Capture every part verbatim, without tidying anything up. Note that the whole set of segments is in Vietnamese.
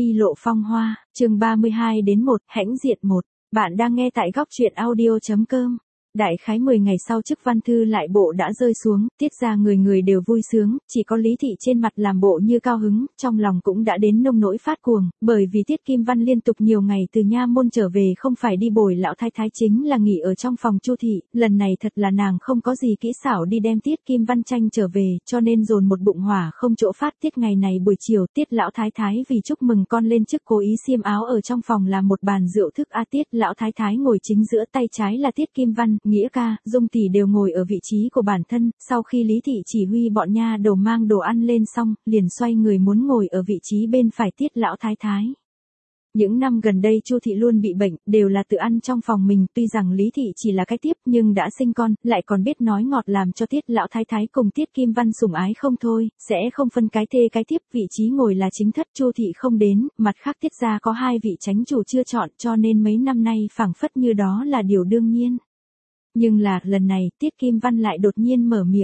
Y lộ phong hoa, chương ba mươi hai đến một, hãnh diện một. Bạn đang nghe tại góc truyện audio chấm com. Đại khái mười ngày sau chức văn thư lại bộ đã rơi xuống, tiết ra người người đều vui sướng, chỉ có Lý Thị trên mặt làm bộ như cao hứng, trong lòng cũng đã đến nông nỗi phát cuồng, bởi vì Tiết Kim Văn liên tục nhiều ngày từ nha môn trở về không phải đi bồi lão thái thái chính là nghỉ ở trong phòng Chu thị, lần này thật là nàng không có gì kỹ xảo đi đem Tiết Kim Văn tranh trở về, cho nên dồn một bụng hỏa không chỗ phát. Tiết ngày này buổi chiều, Tiết lão thái thái vì chúc mừng con lên chức cố ý xiêm áo ở trong phòng làm một bàn rượu thức a. Tiết lão thái thái ngồi chính giữa, tay trái là Tiết Kim Văn, Nghĩa ca, Dung tỷ đều ngồi ở vị trí của bản thân, sau khi Lý Thị chỉ huy bọn nha đầu mang đồ ăn lên xong, liền xoay người muốn ngồi ở vị trí bên phải Tiết lão thái thái. Những năm gần đây Chu thị luôn bị bệnh, đều là tự ăn trong phòng mình, tuy rằng Lý Thị chỉ là cái tiếp nhưng đã sinh con, lại còn biết nói ngọt làm cho Tiết lão thái thái cùng Tiết Kim Văn sủng ái không thôi, sẽ không phân cái thê cái tiếp, vị trí ngồi là chính thất Chu thị không đến, mặt khác Tiết gia có hai vị chánh chủ chưa chọn, cho nên mấy năm nay phảng phất như đó là điều đương nhiên. Nhưng là, lần này, Tiết Kim Văn lại đột nhiên mở miệng.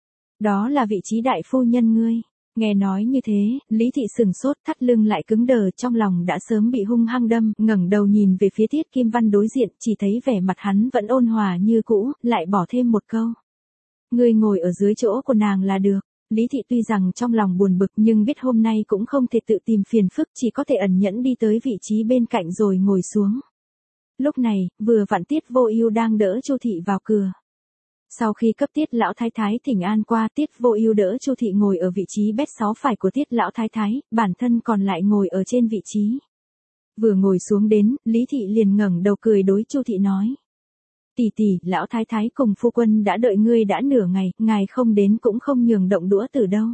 Đó là vị trí đại phu nhân ngươi. Nghe nói như thế, Lý Thị sừng sốt, thắt lưng lại cứng đờ, trong lòng đã sớm bị hung hăng đâm, ngẩng đầu nhìn về phía Tiết Kim Văn đối diện, chỉ thấy vẻ mặt hắn vẫn ôn hòa như cũ, lại bỏ thêm một câu. Ngươi ngồi ở dưới chỗ của nàng là được. Lý Thị tuy rằng trong lòng buồn bực nhưng biết hôm nay cũng không thể tự tìm phiền phức, chỉ có thể ẩn nhẫn đi tới vị trí bên cạnh rồi ngồi xuống. Lúc này, vừa vặn Tiết Vô Ưu đang đỡ Chu thị vào cửa. Sau khi cấp Tiết lão thái thái thỉnh an qua, Tiết Vô Ưu đỡ Chu thị ngồi ở vị trí bét sáu phải của Tiết lão thái thái, bản thân còn lại ngồi ở trên vị trí. Vừa ngồi xuống đến, Lý Thị liền ngẩng đầu cười đối Chu thị nói: "Tỷ tỷ, lão thái thái cùng phu quân đã đợi ngươi đã nửa ngày, ngài không đến cũng không nhường động đũa từ đâu."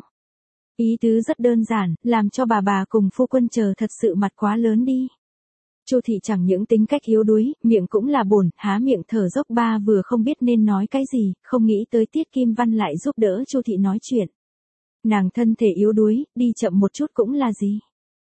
Ý tứ rất đơn giản, làm cho bà bà cùng phu quân chờ thật sự mặt quá lớn đi. Chu thị chẳng những tính cách yếu đuối, miệng cũng là bổn, há miệng thở dốc ba vừa không biết nên nói cái gì, không nghĩ tới Tiết Kim Văn lại giúp đỡ Chu thị nói chuyện. Nàng thân thể yếu đuối, đi chậm một chút cũng là gì?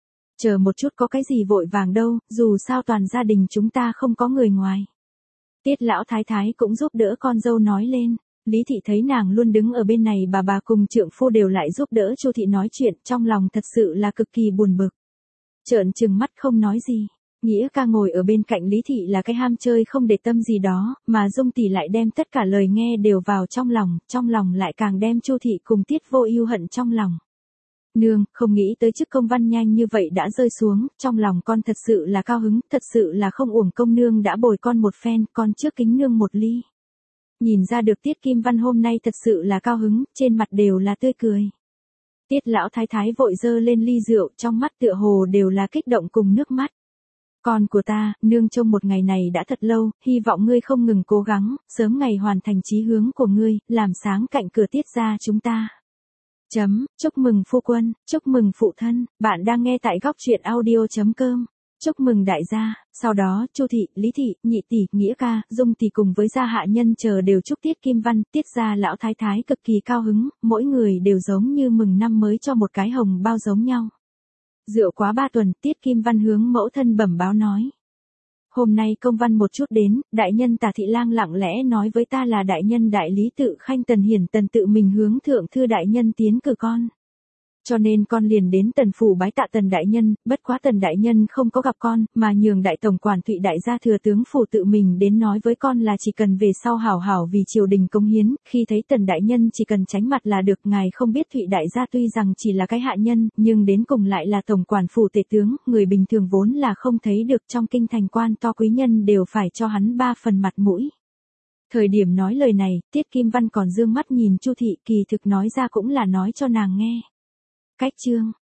Chờ một chút có cái gì vội vàng đâu, dù sao toàn gia đình chúng ta không có người ngoài. Tiết lão thái thái cũng giúp đỡ con dâu nói lên. Lý Thị thấy nàng luôn đứng ở bên này, bà bà cùng trượng phu đều lại giúp đỡ Chu thị nói chuyện, trong lòng thật sự là cực kỳ buồn bực. Trợn trừng mắt không nói gì. Nghĩa ca ngồi ở bên cạnh Lý Thị là cái ham chơi không để tâm gì đó, mà Dung tỷ lại đem tất cả lời nghe đều vào trong lòng, trong lòng lại càng đem Chu thị cùng Tiết Vô Ưu hận trong lòng. Nương, không nghĩ tới chức công văn nhanh như vậy đã rơi xuống, trong lòng con thật sự là cao hứng, thật sự là không uổng công nương đã bồi con một phen, con trước kính nương một ly. Nhìn ra được Tiết Kim Văn hôm nay thật sự là cao hứng, trên mặt đều là tươi cười. Tiết lão thái thái vội giơ lên ly rượu, trong mắt tựa hồ đều là kích động cùng nước mắt. Con của ta, nương trông một ngày này đã thật lâu, hy vọng ngươi không ngừng cố gắng, sớm ngày hoàn thành chí hướng của ngươi, làm sáng cạnh cửa Tiết gia chúng ta. Chấm, chúc mừng phu quân, chúc mừng phụ thân, bạn đang nghe tại góc truyện audio chấm com. Chúc mừng đại gia. Sau đó, Chu thị, Lý Thị, Nhị tỷ, Nghĩa ca, Dung tỷ cùng với gia hạ nhân chờ đều chúc Tiết Kim Văn, Tiết gia lão thái thái cực kỳ cao hứng, mỗi người đều giống như mừng năm mới cho một cái hồng bao giống nhau. Rượu quá ba tuần, Tiết Kim Văn hướng mẫu thân bẩm báo nói: "Hôm nay công văn một chút đến, đại nhân Tả thị lang lặng lẽ nói với ta là đại nhân đại lý tự khanh Tần Hiển Tần tự mình hướng thượng thư đại nhân tiến cử con. Cho nên con liền đến Tần phủ bái tạ Tần đại nhân, bất quá Tần đại nhân không có gặp con, mà nhường đại tổng quản Thụy đại gia thừa tướng phủ tự mình đến nói với con là chỉ cần về sau hảo hảo vì triều đình công hiến, khi thấy Tần đại nhân chỉ cần tránh mặt là được. Ngài không biết Thụy đại gia tuy rằng chỉ là cái hạ nhân, nhưng đến cùng lại là tổng quản phủ tể tướng, người bình thường vốn là không thấy được, trong kinh thành quan to quý nhân đều phải cho hắn ba phần mặt mũi." Thời điểm nói lời này, Tiết Kim Văn còn dương mắt nhìn Chu thị, kỳ thực nói ra cũng là nói cho nàng nghe. Cách chương